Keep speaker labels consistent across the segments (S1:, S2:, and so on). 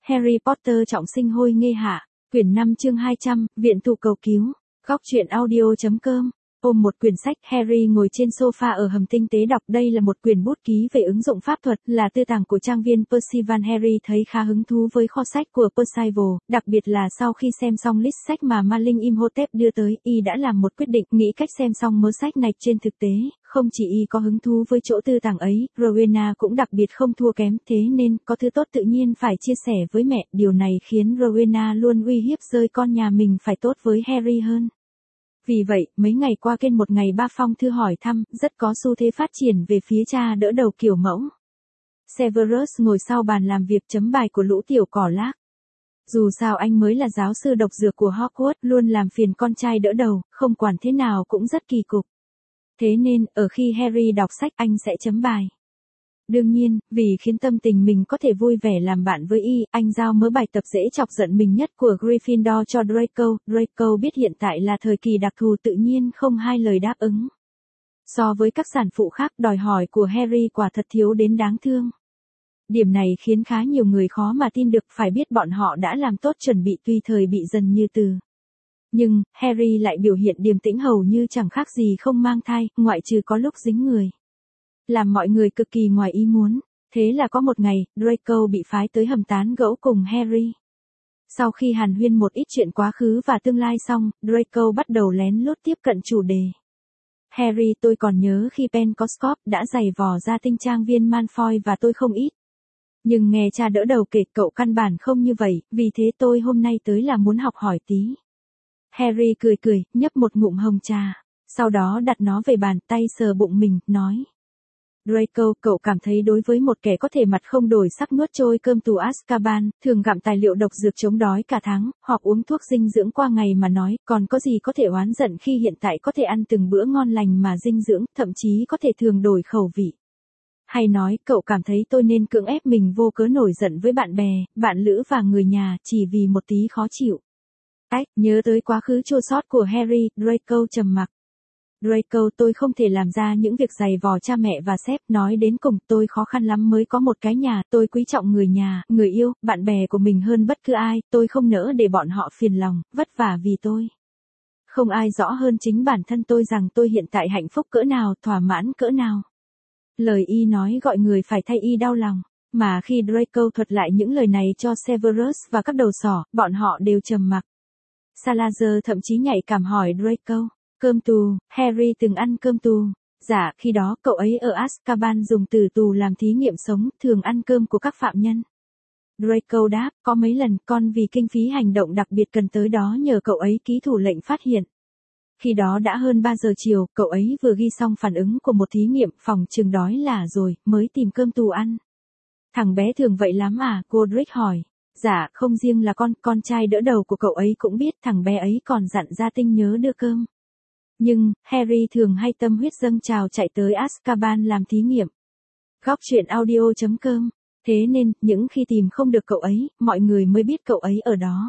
S1: Harry Potter trọng sinh hôi nghê hạ, quyển 5 chương 200, viện thủ cầu cứu, góc truyện audio.com. Ôm một quyển sách, Harry ngồi trên sofa ở hầm tinh tế đọc. Đây là một quyển bút ký về ứng dụng pháp thuật, là tư tàng của trang viên Percival. Harry thấy khá hứng thú với kho sách của Percival, đặc biệt là sau khi xem xong list sách mà Ma Linh Imhotep đưa tới, y đã làm một quyết định, nghĩ cách xem xong mớ sách này. Trên thực tế, không chỉ y có hứng thú với chỗ tư tàng ấy, Rowena cũng đặc biệt không thua kém, thế nên, có thứ tốt tự nhiên phải chia sẻ với mẹ. Điều này khiến Rowena luôn uy hiếp rơi con nhà mình phải tốt với Harry hơn. Vì vậy, mấy ngày qua kênh một ngày 3 phong thư hỏi thăm, rất có xu thế phát triển về phía cha đỡ đầu kiểu mẫu. Severus ngồi sau bàn làm việc chấm bài của lũ tiểu cỏ lác. Dù sao anh mới là giáo sư độc dược của Hogwarts, luôn làm phiền con trai đỡ đầu, không quản thế nào cũng rất kỳ cục. Thế nên, ở khi Harry đọc sách anh sẽ chấm bài. Đương nhiên, vì khiến tâm tình mình có thể vui vẻ làm bạn với y, anh giao mớ bài tập dễ chọc giận mình nhất của Gryffindor cho Draco. Draco biết hiện tại là thời kỳ đặc thù, tự nhiên không hai lời đáp ứng. So với các sản phụ khác, đòi hỏi của Harry quả thật thiếu đến đáng thương. Điểm này khiến khá nhiều người khó mà tin được, phải biết bọn họ đã làm tốt chuẩn bị tùy thời bị dần như từ. Nhưng, Harry lại biểu hiện điềm tĩnh hầu như chẳng khác gì không mang thai, ngoại trừ có lúc dính người. Làm mọi người cực kỳ ngoài ý muốn. Thế là có một ngày, Draco bị phái tới hầm tán gẫu cùng Harry. Sau khi hàn huyên một ít chuyện quá khứ và tương lai xong, Draco bắt đầu lén lút tiếp cận chủ đề. Harry, tôi còn nhớ khi Pencaskop đã giày vò ra tinh trang viên Malfoy và tôi không ít. Nhưng nghe cha đỡ đầu kể cậu căn bản không như vậy, vì thế tôi hôm nay tới là muốn học hỏi tí. Harry cười cười, nhấp một ngụm hồng trà. Sau đó đặt nó về bàn, tay sờ bụng mình, nói. Draco, cậu cảm thấy đối với một kẻ có thể mặt không đổi sắc nuốt trôi cơm tù Azkaban, thường gặm tài liệu độc dược chống đói cả tháng, hoặc uống thuốc dinh dưỡng qua ngày mà nói, còn có gì có thể oán giận khi hiện tại có thể ăn từng bữa ngon lành mà dinh dưỡng, thậm chí có thể thường đổi khẩu vị. Hay nói, cậu cảm thấy tôi nên cưỡng ép mình vô cớ nổi giận với bạn bè, bạn lữ và người nhà, chỉ vì một tí khó chịu. Nhớ tới quá khứ chua xót của Harry, Draco trầm mặc. Draco, tôi không thể làm ra những việc giày vò cha mẹ và sếp, nói đến cùng tôi khó khăn lắm mới có một cái nhà, tôi quý trọng người nhà, người yêu, bạn bè của mình hơn bất cứ ai, tôi không nỡ để bọn họ phiền lòng, vất vả vì tôi. Không ai rõ hơn chính bản thân tôi rằng tôi hiện tại hạnh phúc cỡ nào, thỏa mãn cỡ nào. Lời y nói gọi người phải thay y đau lòng, mà khi Draco thuật lại những lời này cho Severus và các đầu sỏ, bọn họ đều trầm mặc. Salazar thậm chí nhạy cảm hỏi Draco. Cơm tù, Harry từng ăn cơm tù. Dạ, khi đó cậu ấy ở Azkaban dùng tử tù làm thí nghiệm sống, thường ăn cơm của các phạm nhân. Draco đáp, có mấy lần con vì kinh phí hành động đặc biệt cần tới đó nhờ cậu ấy ký thủ lệnh phát hiện. Khi đó đã hơn 3 giờ chiều, cậu ấy vừa ghi xong phản ứng của một thí nghiệm, phòng trường đói là rồi, mới tìm cơm tù ăn. Thằng bé thường vậy lắm à, Godric hỏi. Dạ, không riêng là con trai đỡ đầu của cậu ấy cũng biết, thằng bé ấy còn dặn gia tinh nhớ đưa cơm. Nhưng, Harry thường hay tâm huyết dâng trào chạy tới Azkaban làm thí nghiệm. Góc truyện audio.com. Thế nên, những khi tìm không được cậu ấy, mọi người mới biết cậu ấy ở đó.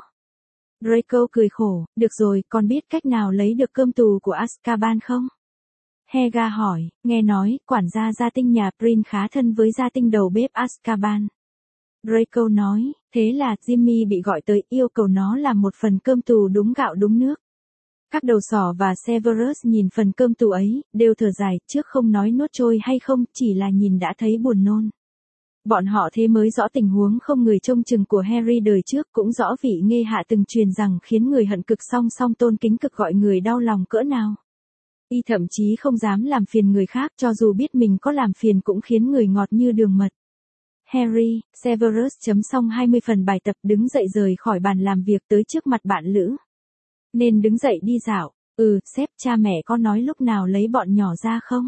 S1: Draco cười khổ, được rồi, con biết cách nào lấy được cơm tù của Azkaban không? Helga hỏi, nghe nói, quản gia gia tinh nhà Prin khá thân với gia tinh đầu bếp Azkaban. Draco nói, thế là Jimmy bị gọi tới yêu cầu nó làm một phần cơm tù đúng gạo đúng nước. Các đầu sỏ và Severus nhìn phần cơm tù ấy, đều thở dài, trước không nói nuốt trôi hay không, chỉ là nhìn đã thấy buồn nôn. Bọn họ thế mới rõ tình huống không người trông chừng của Harry đời trước, cũng rõ vị nghê hạ từng truyền rằng khiến người hận cực song song tôn kính cực gọi người đau lòng cỡ nào. Y thậm chí không dám làm phiền người khác, cho dù biết mình có làm phiền cũng khiến người ngọt như đường mật. Harry, Severus chấm xong 20 phần bài tập đứng dậy rời khỏi bàn làm việc tới trước mặt bạn lữ. Nên đứng dậy đi dạo. Sếp, cha mẹ có nói lúc nào lấy bọn nhỏ ra không?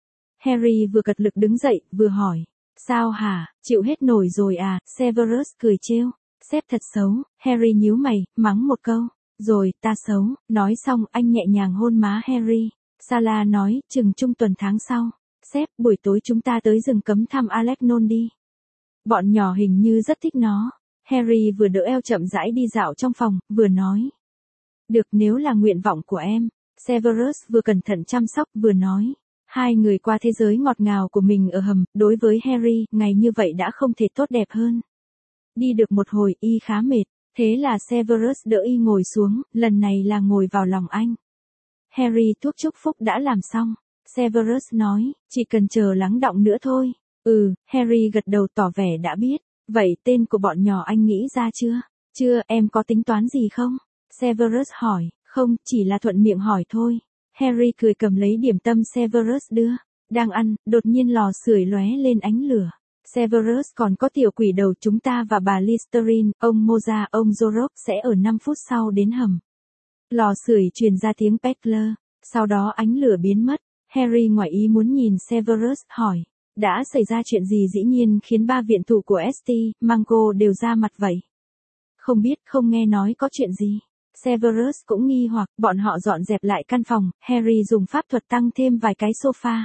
S1: Harry vừa cật lực đứng dậy, vừa hỏi. Sao hả, chịu hết nổi rồi à? Severus cười trêu. Sếp thật xấu. Harry nhíu mày, mắng một câu. Rồi, ta xấu. Nói xong, anh nhẹ nhàng hôn má Harry. Sala nói, chừng trung tuần tháng sau. Sếp, buổi tối chúng ta tới rừng cấm thăm Alecnon đi. Bọn nhỏ hình như rất thích nó. Harry vừa đỡ eo chậm rãi đi dạo trong phòng, vừa nói. Được, nếu là nguyện vọng của em. Severus vừa cẩn thận chăm sóc vừa nói. Hai người qua thế giới ngọt ngào của mình ở hầm, đối với Harry, ngày như vậy đã không thể tốt đẹp hơn. Đi được một hồi y khá mệt, thế là Severus đỡ y ngồi xuống, lần này là ngồi vào lòng anh. Harry thuốc chúc phúc đã làm xong. Severus nói, chỉ cần chờ lắng đọng nữa thôi. Harry gật đầu tỏ vẻ đã biết. Vậy tên của bọn nhỏ anh nghĩ ra chưa? Chưa, em có tính toán gì không? Severus hỏi, không, chỉ là thuận miệng hỏi thôi. Harry cười cầm lấy điểm tâm Severus đưa. Đang ăn, đột nhiên lò sưởi lóe lên ánh lửa. Severus còn có tiểu quỷ đầu chúng ta và bà Listerine, ông Moza, ông Zorok sẽ ở 5 phút sau đến hầm. Lò sưởi truyền ra tiếng Peckler, sau đó ánh lửa biến mất. Harry ngoài ý muốn nhìn Severus, hỏi, đã xảy ra chuyện gì dĩ nhiên khiến ba viện thủ của St. Mungo đều ra mặt vậy? Không biết, không nghe nói có chuyện gì. Severus cũng nghi hoặc, bọn họ dọn dẹp lại căn phòng, Harry dùng pháp thuật tăng thêm vài cái sofa.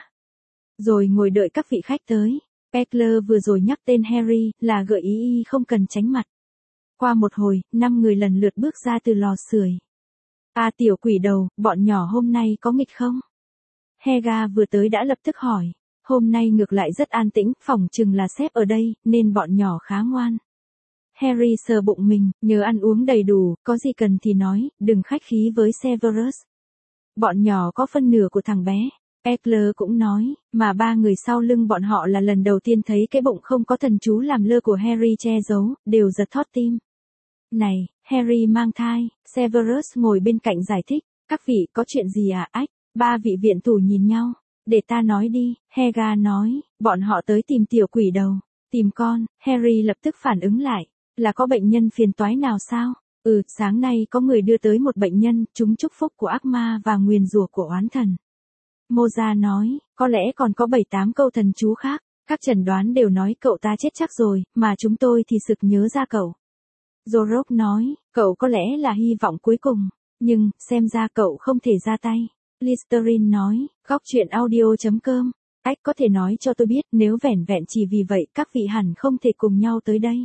S1: Rồi ngồi đợi các vị khách tới. Peckler vừa rồi nhắc tên Harry, là gợi ý y không cần tránh mặt. Qua một hồi, 5 người lần lượt bước ra từ lò sưởi. Tiểu quỷ đầu, bọn nhỏ hôm nay có nghịch không? Helga vừa tới đã lập tức hỏi. Hôm nay ngược lại rất an tĩnh, phỏng chừng là sếp ở đây, nên bọn nhỏ khá ngoan. Harry sờ bụng mình, nhớ ăn uống đầy đủ, có gì cần thì nói, đừng khách khí với Severus. Bọn nhỏ có phân nửa của thằng bé. Peckler cũng nói, mà ba người sau lưng bọn họ là lần đầu tiên thấy cái bụng không có thần chú làm lơ của Harry che giấu, đều giật thót tim. Này, Harry mang thai, Severus ngồi bên cạnh giải thích, các vị có chuyện gì à? Ách, ba vị viện thủ nhìn nhau, để ta nói đi, Helga nói, bọn họ tới tìm tiểu quỷ đầu, tìm con. Harry lập tức phản ứng lại, là có bệnh nhân phiền toái nào sao? Sáng nay có người đưa tới một bệnh nhân, chúng chúc phúc của ác ma và nguyền rủa của oán thần. Moza nói, có lẽ còn có 7-8 câu thần chú khác, các chẩn đoán đều nói cậu ta chết chắc rồi, mà chúng tôi thì sực nhớ ra cậu. Zorok nói, cậu có lẽ là hy vọng cuối cùng, nhưng, xem ra cậu không thể ra tay. Listerine nói, góc truyện audio.com, Ách có thể nói cho tôi biết nếu vẻn vẹn chỉ vì vậy các vị hẳn không thể cùng nhau tới đây.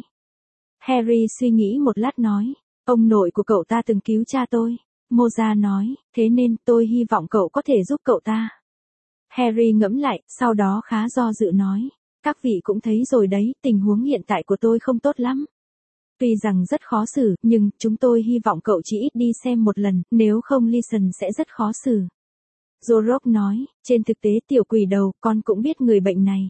S1: Harry suy nghĩ một lát nói, ông nội của cậu ta từng cứu cha tôi. Moza nói, thế nên tôi hy vọng cậu có thể giúp cậu ta. Harry ngẫm lại, sau đó khá do dự nói, các vị cũng thấy rồi đấy, tình huống hiện tại của tôi không tốt lắm. Tuy rằng rất khó xử, nhưng chúng tôi hy vọng cậu chỉ ít đi xem một lần, nếu không Leeson sẽ rất khó xử. Zorok nói, trên thực tế tiểu quỷ đầu, con cũng biết người bệnh này.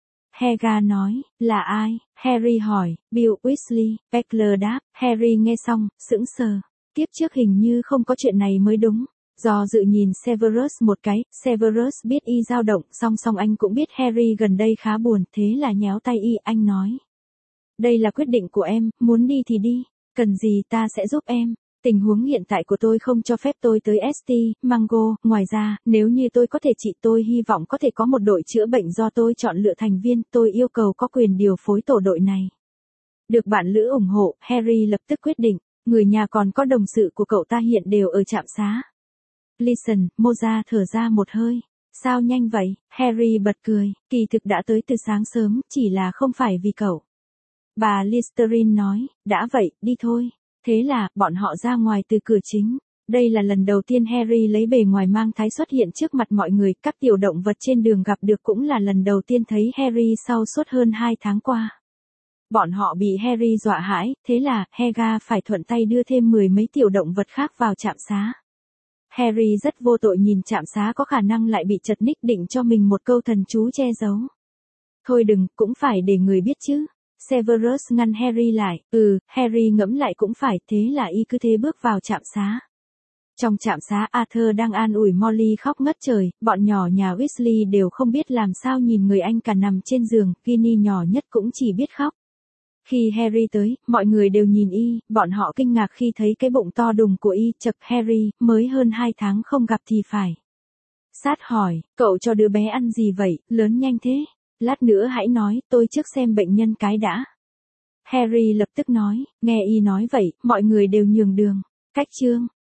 S1: Helga nói, là ai? Harry hỏi. Bill Weasley. Peckler đáp. Harry nghe xong, sững sờ. Tiếp trước hình như không có chuyện này mới đúng. Do dự nhìn Severus một cái, Severus biết y dao động, song anh cũng biết Harry gần đây khá buồn, thế là nhéo tay y, anh nói. Đây là quyết định của em, muốn đi thì đi, cần gì ta sẽ giúp em. Tình huống hiện tại của tôi không cho phép tôi tới St. Mungo, ngoài ra, nếu như tôi có thể trị tôi hy vọng có thể có một đội chữa bệnh do tôi chọn lựa thành viên, tôi yêu cầu có quyền điều phối tổ đội này. Được bạn lữ ủng hộ, Harry lập tức quyết định, người nhà còn có đồng sự của cậu ta hiện đều ở trạm xá. Listen, Moza thở ra một hơi. Sao nhanh vậy? Harry bật cười, kỳ thực đã tới từ sáng sớm, chỉ là không phải vì cậu. Bà Listerine nói, đã vậy, đi thôi. Thế là, bọn họ ra ngoài từ cửa chính. Đây là lần đầu tiên Harry lấy bề ngoài mang thái xuất hiện trước mặt mọi người, các tiểu động vật trên đường gặp được cũng là lần đầu tiên thấy Harry sau suốt hơn 2 tháng qua. Bọn họ bị Harry dọa hãi, thế là, Helga phải thuận tay đưa thêm 10 mấy tiểu động vật khác vào trạm xá. Harry rất vô tội nhìn trạm xá có khả năng lại bị chật ních định cho mình một câu thần chú che giấu. Thôi đừng, cũng phải để người biết chứ. Severus ngăn Harry lại, Harry ngẫm lại cũng phải, thế là y cứ thế bước vào trạm xá. Trong trạm xá Arthur đang an ủi Molly khóc ngất trời, bọn nhỏ nhà Weasley đều không biết làm sao nhìn người anh cả nằm trên giường, Ginny nhỏ nhất cũng chỉ biết khóc. Khi Harry tới, mọi người đều nhìn y, bọn họ kinh ngạc khi thấy cái bụng to đùng của y, chậc Harry, mới hơn 2 tháng không gặp thì phải. Sát hỏi, cậu cho đứa bé ăn gì vậy, lớn nhanh thế? Lát nữa hãy nói, tôi trước xem bệnh nhân cái đã. Harry lập tức nói, nghe y nói vậy, mọi người đều nhường đường. Cách chương.